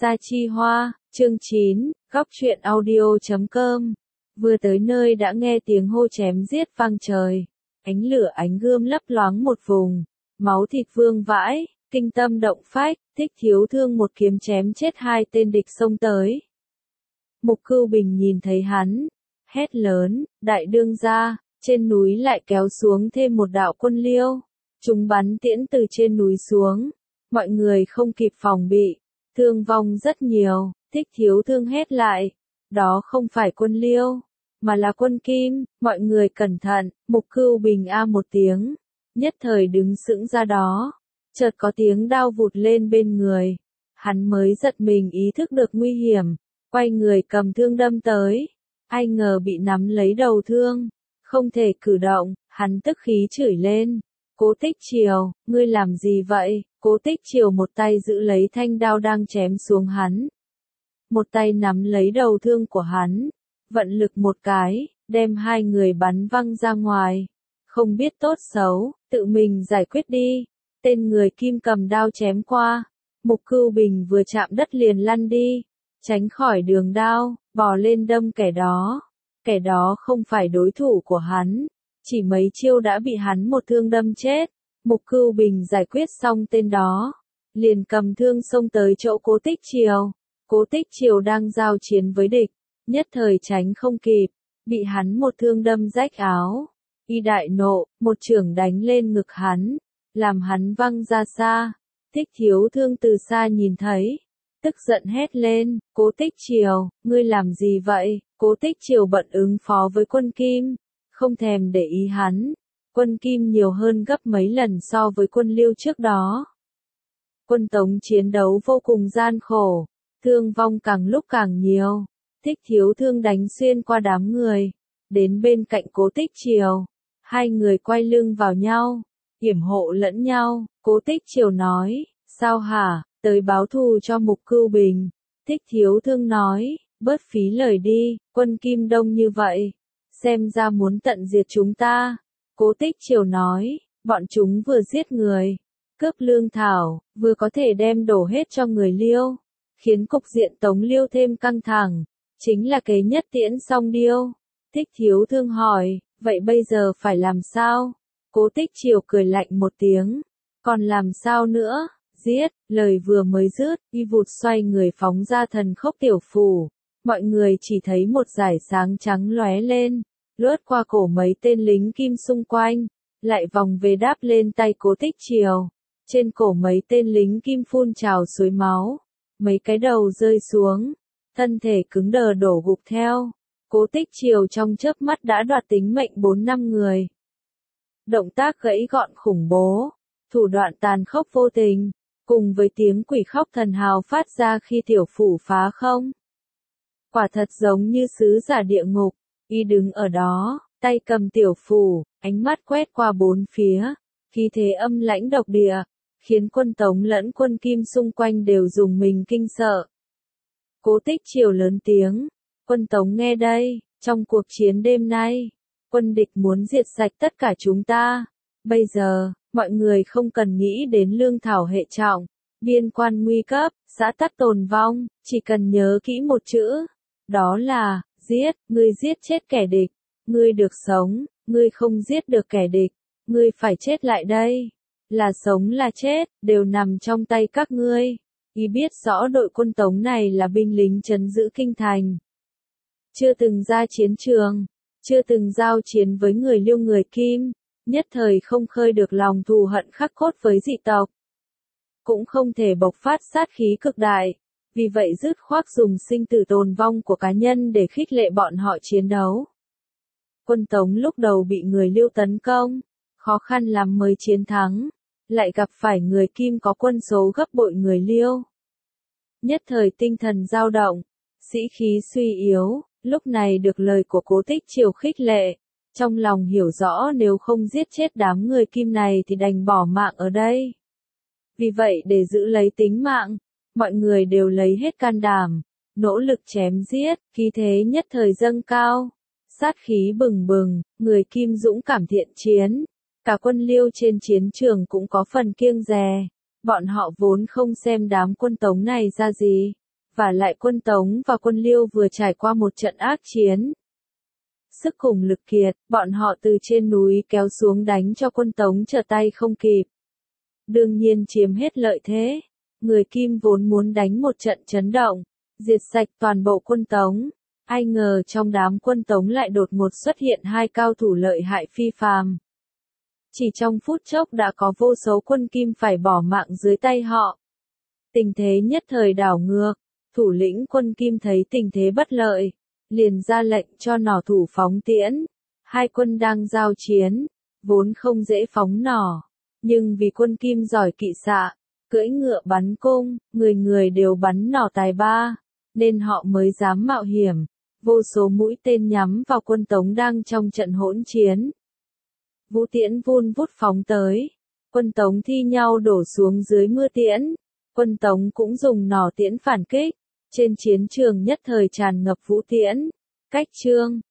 Sa Chi Hoa, chương 9, góc truyện audio.com. Vừa tới nơi đã nghe tiếng hô chém giết vang trời. Ánh lửa ánh gươm lấp loáng một vùng. Máu thịt vương vãi, kinh tâm động phách, Thích Thiếu Thương một kiếm chém chết hai tên địch xông tới. Mục Cưu Bình nhìn thấy hắn, hét lớn, đại đương gia, trên núi lại kéo xuống thêm một đạo quân liêu. Chúng bắn tiễn từ trên núi xuống. Mọi người không kịp phòng bị. Thương vong rất nhiều, Thích Thiếu Thương hét lại. Đó không phải quân liêu, mà là quân kim, mọi người cẩn thận. Mục Cưu Bình a một tiếng, nhất thời đứng sững ra đó. Chợt có tiếng đao vụt lên bên người. Hắn mới giật mình ý thức được nguy hiểm, quay người cầm thương đâm tới. Ai ngờ bị nắm lấy đầu thương, không thể cử động, hắn tức khí chửi lên. Cố Tích Triều, ngươi làm gì vậy? Cố Tích Triều một tay giữ lấy thanh đao đang chém xuống hắn. Một tay nắm lấy đầu thương của hắn. Vận lực một cái, đem hai người bắn văng ra ngoài. Không biết tốt xấu, tự mình giải quyết đi. Tên người kim cầm đao chém qua. Mục Cưu Bình vừa chạm đất liền lăn đi. Tránh khỏi đường đao, bò lên đâm kẻ đó. Kẻ đó không phải đối thủ của hắn. Chỉ mấy chiêu đã bị hắn một thương đâm chết. Mục Cưu Bình giải quyết xong tên đó, liền cầm thương xông tới chỗ Cố Tích Triều. Cố Tích Triều đang giao chiến với địch, nhất thời tránh không kịp, bị hắn một thương đâm rách áo. Y đại nộ, một chưởng đánh lên ngực hắn, làm hắn văng ra xa. Thích Thiếu Thương từ xa nhìn thấy, tức giận hét lên, Cố Tích Triều, ngươi làm gì vậy? Cố Tích Triều bận ứng phó với quân kim, không thèm để ý hắn. Quân kim nhiều hơn gấp mấy lần so với quân liêu trước đó. Quân Tống chiến đấu vô cùng gian khổ, thương vong càng lúc càng nhiều. Thích Thiếu Thương đánh xuyên qua đám người, đến bên cạnh Cố Tích Triều. Hai người quay lưng vào nhau, yểm hộ lẫn nhau. Cố Tích Triều nói, sao hả, tới báo thù cho Mục Cưu Bình. Thích Thiếu Thương nói, bớt phí lời đi, quân kim đông như vậy, xem ra muốn tận diệt chúng ta. Cố Tích Triều nói, bọn chúng vừa giết người, cướp lương thảo, vừa có thể đem đổ hết cho người liêu, khiến cục diện Tống liêu thêm căng thẳng, chính là kế nhất tiễn song điêu. Thích Thiếu Thương hỏi, vậy bây giờ phải làm sao? Cố Tích Triều cười lạnh một tiếng, còn làm sao nữa? Giết, lời vừa mới dứt, y vụt xoay người phóng ra thần khốc tiểu phủ. Mọi người chỉ thấy một dải sáng trắng lóe lên, lướt qua cổ mấy tên lính kim xung quanh, lại vòng về đáp lên tay Cố Tích Triều. Trên cổ mấy tên lính kim phun trào suối máu, mấy cái đầu rơi xuống, thân thể cứng đờ đổ gục theo. Cố Tích Triều trong chớp mắt đã đoạt tính mệnh 4-5 người. Động tác gãy gọn khủng bố, thủ đoạn tàn khốc vô tình, cùng với tiếng quỷ khóc thần hào phát ra khi tiểu phủ phá không. Quả thật giống như sứ giả địa ngục. Y đứng ở đó, tay cầm tiểu phủ, ánh mắt quét qua bốn phía, khí thế âm lãnh độc địa, khiến quân Tống lẫn quân Kim xung quanh đều rùng mình kinh sợ. Cố Tích Triều lớn tiếng, quân Tống nghe đây, trong cuộc chiến đêm nay, quân địch muốn diệt sạch tất cả chúng ta. Bây giờ, mọi người không cần nghĩ đến lương thảo hệ trọng, biên quan nguy cấp, xã tắc tồn vong, chỉ cần nhớ kỹ một chữ, đó là giết. Ngươi giết chết kẻ địch, ngươi được sống, ngươi không giết được kẻ địch, ngươi phải chết lại đây. Là sống là chết, đều nằm trong tay các ngươi. Y biết rõ đội quân Tống này là binh lính trấn giữ kinh thành. Chưa từng ra chiến trường, chưa từng giao chiến với người liêu người kim, nhất thời không khơi được lòng thù hận khắc cốt với dị tộc. Cũng không thể bộc phát sát khí cực đại. Vì vậy dứt khoát dùng sinh tử tồn vong của cá nhân để khích lệ bọn họ chiến đấu. Quân Tống lúc đầu bị người liêu tấn công, khó khăn lắm mới chiến thắng, lại gặp phải người kim có quân số gấp bội người liêu. Nhất thời tinh thần dao động, sĩ khí suy yếu, lúc này được lời của Cố Tích Triều khích lệ, trong lòng hiểu rõ nếu không giết chết đám người kim này thì đành bỏ mạng ở đây. Vì vậy để giữ lấy tính mạng, mọi người đều lấy hết can đảm, nỗ lực chém giết, khí thế nhất thời dâng cao, sát khí bừng bừng, người kim dũng cảm thiện chiến. Cả quân liêu trên chiến trường cũng có phần kiêng dè, bọn họ vốn không xem đám quân Tống này ra gì, Và lại quân Tống và quân Liêu vừa trải qua một trận ác chiến. Sức cùng lực kiệt, bọn họ từ trên núi kéo xuống đánh cho quân Tống trở tay không kịp. Đương nhiên chiếm hết lợi thế. Người Kim vốn muốn đánh một trận chấn động, diệt sạch toàn bộ quân Tống. Ai ngờ trong đám quân Tống lại đột ngột xuất hiện hai cao thủ lợi hại phi phàm. Chỉ trong phút chốc đã có vô số quân Kim phải bỏ mạng dưới tay họ. Tình thế nhất thời đảo ngược, thủ lĩnh quân Kim thấy tình thế bất lợi, liền ra lệnh cho nỏ thủ phóng tiễn. Hai quân đang giao chiến, vốn không dễ phóng nỏ, nhưng vì quân Kim giỏi kỵ xạ, cưỡi ngựa bắn cung, người người đều bắn nỏ tài ba, nên họ mới dám mạo hiểm. Vô số mũi tên nhắm vào quân Tống đang trong trận hỗn chiến. Vũ tiễn vun vút phóng tới, quân Tống thi nhau đổ xuống dưới mưa tiễn. Quân Tống cũng dùng nỏ tiễn phản kích, trên chiến trường nhất thời tràn ngập vũ tiễn. Cách chương